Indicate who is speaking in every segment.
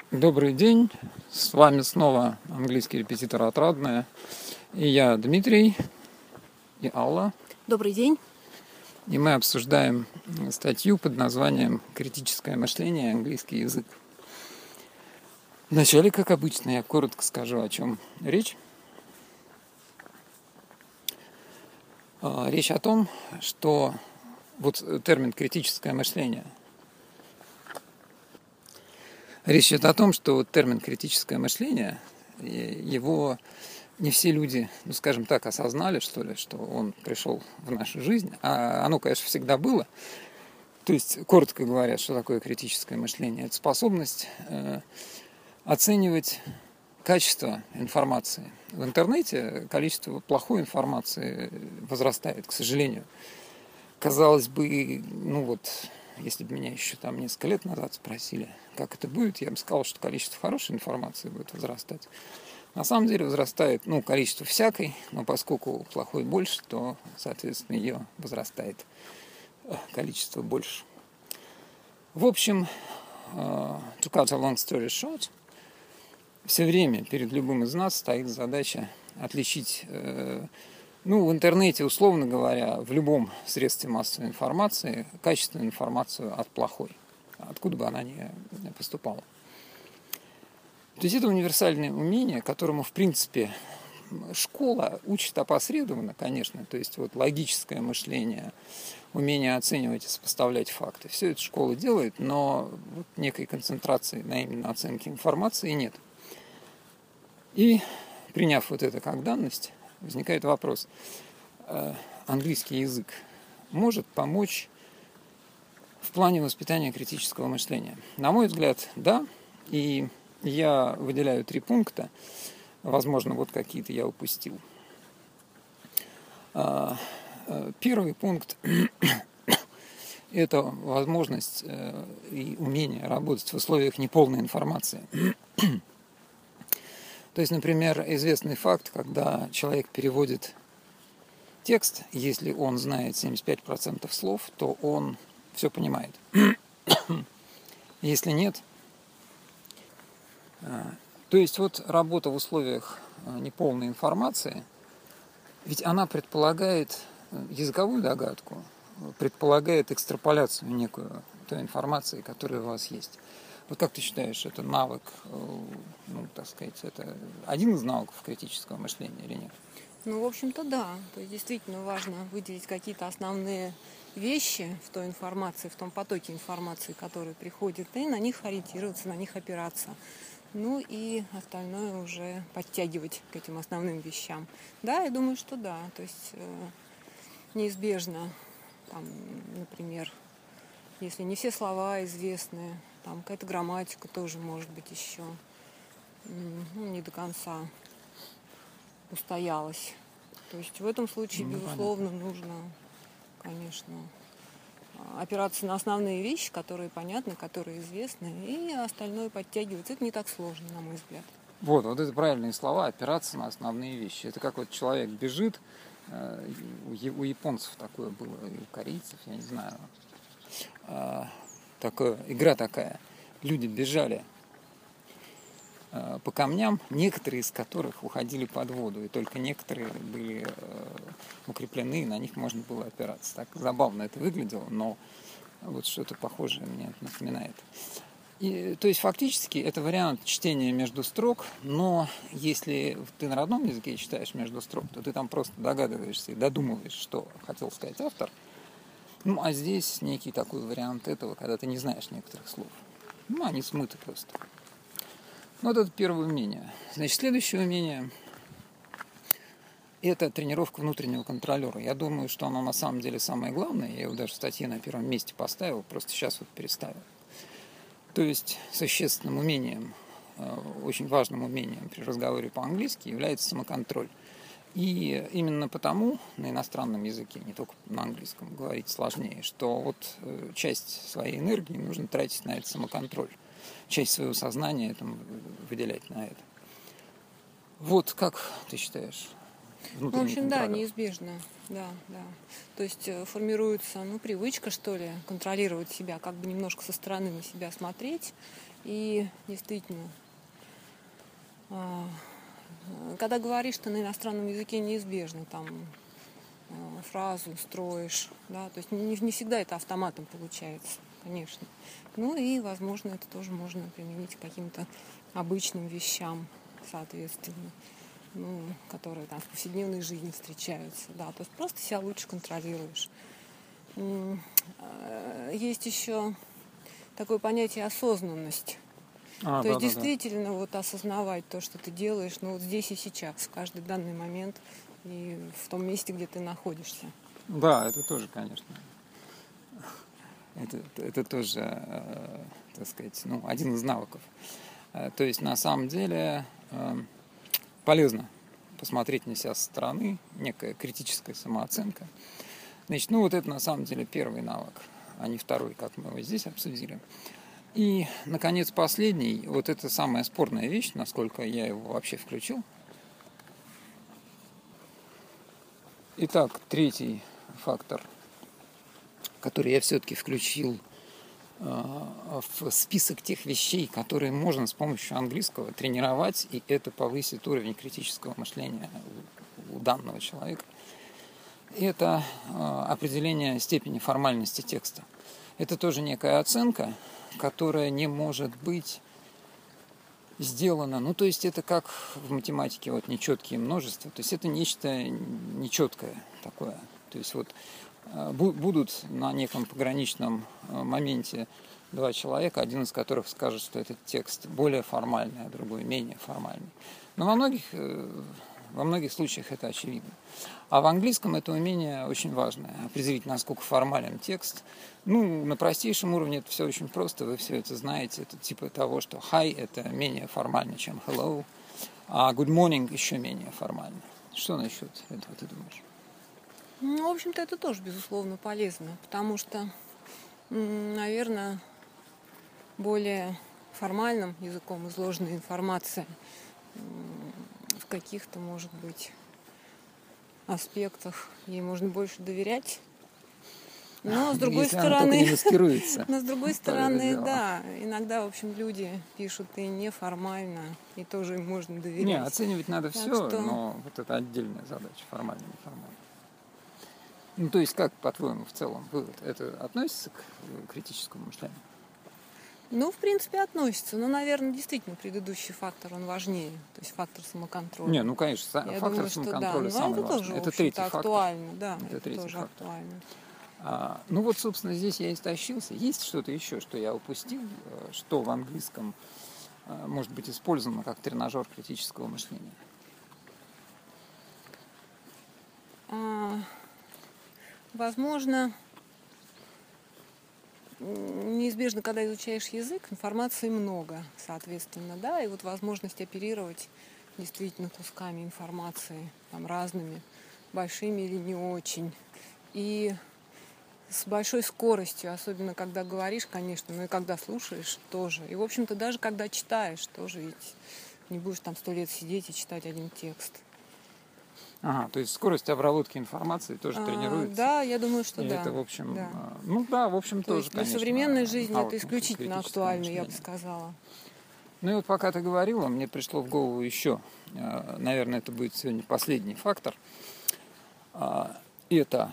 Speaker 1: Добрый день, с вами снова английский репетитор «Отрадное». И я Дмитрий, и Алла.
Speaker 2: Добрый день.
Speaker 1: И мы обсуждаем статью под названием «Критическое мышление. Английский язык». Вначале, как обычно, я коротко скажу, о чем речь. Речь о том, что вот термин «критическое мышление». Речь идет о том, что термин «критическое мышление», его не все люди, скажем так, осознали, что ли, что он пришел в нашу жизнь. А оно, конечно, всегда было. То есть, коротко говоря, что такое критическое мышление? Это способность оценивать качество информации. В интернете количество плохой информации возрастает, к сожалению. Казалось бы, если бы меня еще несколько лет назад спросили, как это будет, я бы сказал, что количество хорошей информации будет возрастать. На самом деле возрастает, количество всякой, но поскольку плохой больше, то, соответственно, ее возрастает количество больше. В общем, to cut a long story short, все время перед любым из нас стоит задача отличить, в интернете, условно говоря, в любом средстве массовой информации, качественную информацию от плохой, откуда бы она ни поступала. То есть это универсальное умение, которому, в принципе, школа учит опосредованно, конечно, то есть логическое мышление, умение оценивать и сопоставлять факты. Все это школа делает, но некой концентрации на именно оценке информации нет. И, приняв это как данность, возникает вопрос, английский язык может помочь в плане воспитания критического мышления? На мой взгляд, да, и я выделяю 3 пункта, возможно, какие-то я упустил. Первый пункт – это возможность и умение работать в условиях неполной информации. То есть, например, известный факт, когда человек переводит текст, если он знает 75% слов, то он все понимает. Если нет, то есть работа в условиях неполной информации, ведь она предполагает языковую догадку, предполагает экстраполяцию некую той информации, которая у вас есть. Как ты считаешь, это навык, это один из навыков критического мышления или нет?
Speaker 2: В общем-то, да. То есть действительно важно выделить какие-то основные вещи в той информации, в том потоке информации, который приходит, и на них ориентироваться, на них опираться. И остальное уже подтягивать к этим основным вещам. Да, я думаю, что да. То есть неизбежно, например, если не все слова известны, какая-то грамматика тоже может быть еще не до конца устоялась. То есть в этом случае, безусловно, нужно, конечно, опираться на основные вещи, которые понятны, которые известны, и остальное подтягивать. Это не так сложно, на мой взгляд.
Speaker 1: Вот это правильные слова, опираться на основные вещи. Это как человек бежит, у японцев такое было, и у корейцев, я не знаю. Игра такая. Люди бежали по камням, некоторые из которых уходили под воду, и только некоторые были укреплены, и на них можно было опираться. Так забавно это выглядело, но что-то похожее мне напоминает. То есть фактически это вариант чтения между строк, но если ты на родном языке читаешь между строк, то ты там просто догадываешься и додумываешь, что хотел сказать автор. А здесь некий такой вариант этого, когда ты не знаешь некоторых слов. Они смыты просто. Это первое умение. Значит, следующее умение – это тренировка внутреннего контролера. Я думаю, что оно на самом деле самое главное. Я его даже в статье на первом месте поставил, просто сейчас переставил. То есть существенным умением, очень важным умением при разговоре по-английски является самоконтроль. И именно потому на иностранном языке, не только на английском, говорить сложнее, что часть своей энергии нужно тратить на этот самоконтроль. Часть своего сознания выделять на это. Как ты считаешь, внутренней
Speaker 2: Ну, в общем, да,
Speaker 1: контролер.
Speaker 2: неизбежно. Да, да. То есть формируется, привычка, что ли, контролировать себя, как бы немножко со стороны на себя смотреть. И действительно, когда говоришь, ты на иностранном языке неизбежно там фразу строишь, да, то есть не всегда это автоматом получается, конечно. Ну и, возможно, это тоже можно применить к каким-то обычным вещам, соответственно, которые там в повседневной жизни встречаются, да, то есть просто себя лучше контролируешь. Есть еще такое понятие осознанность. То есть действительно вот осознавать то, что ты делаешь, вот здесь и сейчас, в каждый данный момент и в том месте, где ты находишься.
Speaker 1: Да, это тоже, конечно. Это тоже, так сказать, один из навыков. То есть на самом деле полезно посмотреть на себя со стороны, некая критическая самооценка. Значит, вот это на самом деле первый навык, а не второй, как мы его здесь обсудили. И, наконец, последний, вот это самая спорная вещь, насколько я его вообще включил. Итак, третий фактор, который я все-таки включил в список тех вещей, которые можно с помощью английского тренировать, и это повысит уровень критического мышления у данного человека. Это определение степени формальности текста. Это тоже некая оценка, которая не может быть сделана. То есть это как в математике нечеткие множества. То есть это нечто нечеткое такое. То есть будут на неком пограничном моменте два человека, один из которых скажет, что этот текст более формальный, а другой менее формальный. Но во многих случаях это очевидно. А в английском это умение очень важное. Определить, насколько формален текст. На простейшем уровне это все очень просто. Вы все это знаете. Это типа того, что hi это менее формально, чем hello. А good morning еще менее формально. Что насчет этого ты думаешь?
Speaker 2: В общем-то, это тоже, безусловно, полезно. Потому что, наверное, более формальным языком изложенная информация в каких-то, может быть, аспектах ей можно больше доверять. Но с другой стороны, да, иногда, в общем, люди пишут и неформально, и тоже им можно доверять.
Speaker 1: Не, оценивать надо все, но вот это отдельная задача, формально, неформально. То есть, как, по-твоему, в целом вывод? Это относится к критическому мышлению?
Speaker 2: В принципе, относится. Но, наверное, действительно, предыдущий фактор, он важнее. То есть фактор самоконтроля.
Speaker 1: Не, конечно,
Speaker 2: Я
Speaker 1: фактор
Speaker 2: думаю,
Speaker 1: самоконтроля
Speaker 2: что да.
Speaker 1: самый
Speaker 2: Но это
Speaker 1: важный.
Speaker 2: тоже,
Speaker 1: Это третий фактор.
Speaker 2: актуально. Да,
Speaker 1: это третий
Speaker 2: тоже
Speaker 1: фактор.
Speaker 2: Актуально.
Speaker 1: Собственно, здесь я истощился. Есть что-то еще, что я упустил, что в английском может быть использовано как тренажер критического мышления?
Speaker 2: Возможно, неизбежно, когда изучаешь язык, информации много, соответственно, да, и возможность оперировать действительно кусками информации, разными, большими или не очень, и с большой скоростью, особенно когда говоришь, конечно, но и когда слушаешь тоже, и, в общем-то, даже когда читаешь, тоже ведь не будешь 100 лет сидеть и читать один текст.
Speaker 1: То есть скорость обработки информации тоже тренируется.
Speaker 2: Да, я думаю, что да.
Speaker 1: Это, в общем,
Speaker 2: да.
Speaker 1: В общем,
Speaker 2: То
Speaker 1: тоже,
Speaker 2: есть для
Speaker 1: конечно,
Speaker 2: современной жизни это исключительно актуально, я бы сказала.
Speaker 1: И пока ты говорила, мне пришло в голову еще, наверное, это будет сегодня последний фактор. Это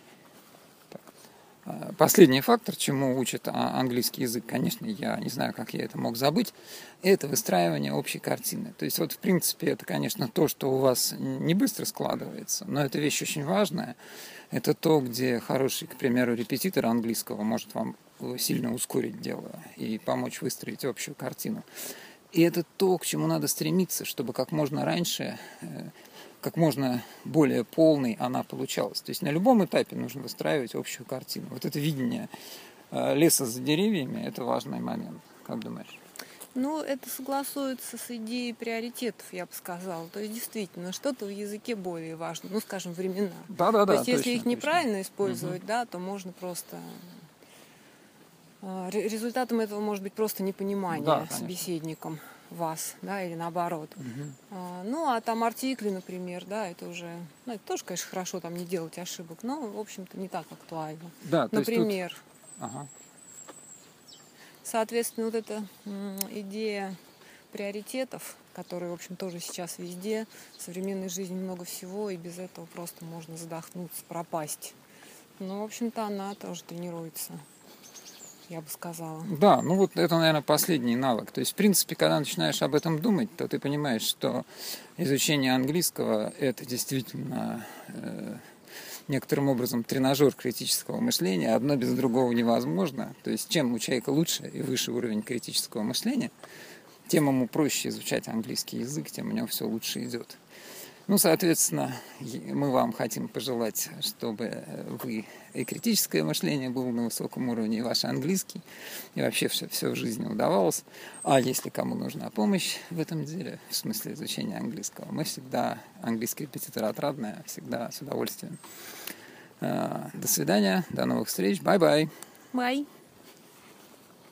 Speaker 1: последний фактор, чему учит английский язык, конечно, я не знаю, как я это мог забыть, это выстраивание общей картины. То есть в принципе, это, конечно, то, что у вас не быстро складывается, но это вещь очень важная. Это то, где хороший, к примеру, репетитор английского может вам сильно ускорить дело и помочь выстроить общую картину. И это то, к чему надо стремиться, чтобы как можно раньше, как можно более полной она получалась. То есть на любом этапе нужно выстраивать общую картину. Вот это видение леса за деревьями – это важный момент. Как думаешь?
Speaker 2: Это согласуется с идеей приоритетов, я бы сказала. То есть, действительно, что-то в языке более важно. Скажем, времена.
Speaker 1: Да.
Speaker 2: То есть, если их неправильно использовать, то можно просто... Результатом этого может быть просто непонимание собеседником. вас, да, или наоборот.
Speaker 1: Угу.
Speaker 2: Ну, а там артикли, например, да, это уже, ну, это тоже, конечно, хорошо там не делать ошибок, но, в общем-то, не так актуально.
Speaker 1: Да, то
Speaker 2: Например,
Speaker 1: есть тут... Ага.
Speaker 2: соответственно, вот эта идея приоритетов, которые, в общем, тоже сейчас везде, в современной жизни много всего, и без этого просто можно задохнуться, пропасть. Ну, в общем-то, она тоже тренируется, я бы сказала.
Speaker 1: Да, ну вот это, наверное, последний навык. То есть, в принципе, когда начинаешь об этом думать, то ты понимаешь, что изучение английского – это действительно некоторым образом тренажер критического мышления. Одно без другого невозможно. То есть, чем у человека лучше и выше уровень критического мышления, тем ему проще изучать английский язык, тем у него все лучше идет. Ну, соответственно, мы вам хотим пожелать, чтобы вы и критическое мышление было на высоком уровне, и ваш английский, и вообще все в жизни удавалось. А если кому нужна помощь в этом деле, в смысле изучения английского, мы всегда, английский репетитор отрадная, всегда с удовольствием. До свидания, до новых встреч, бай-бай.
Speaker 2: Бай.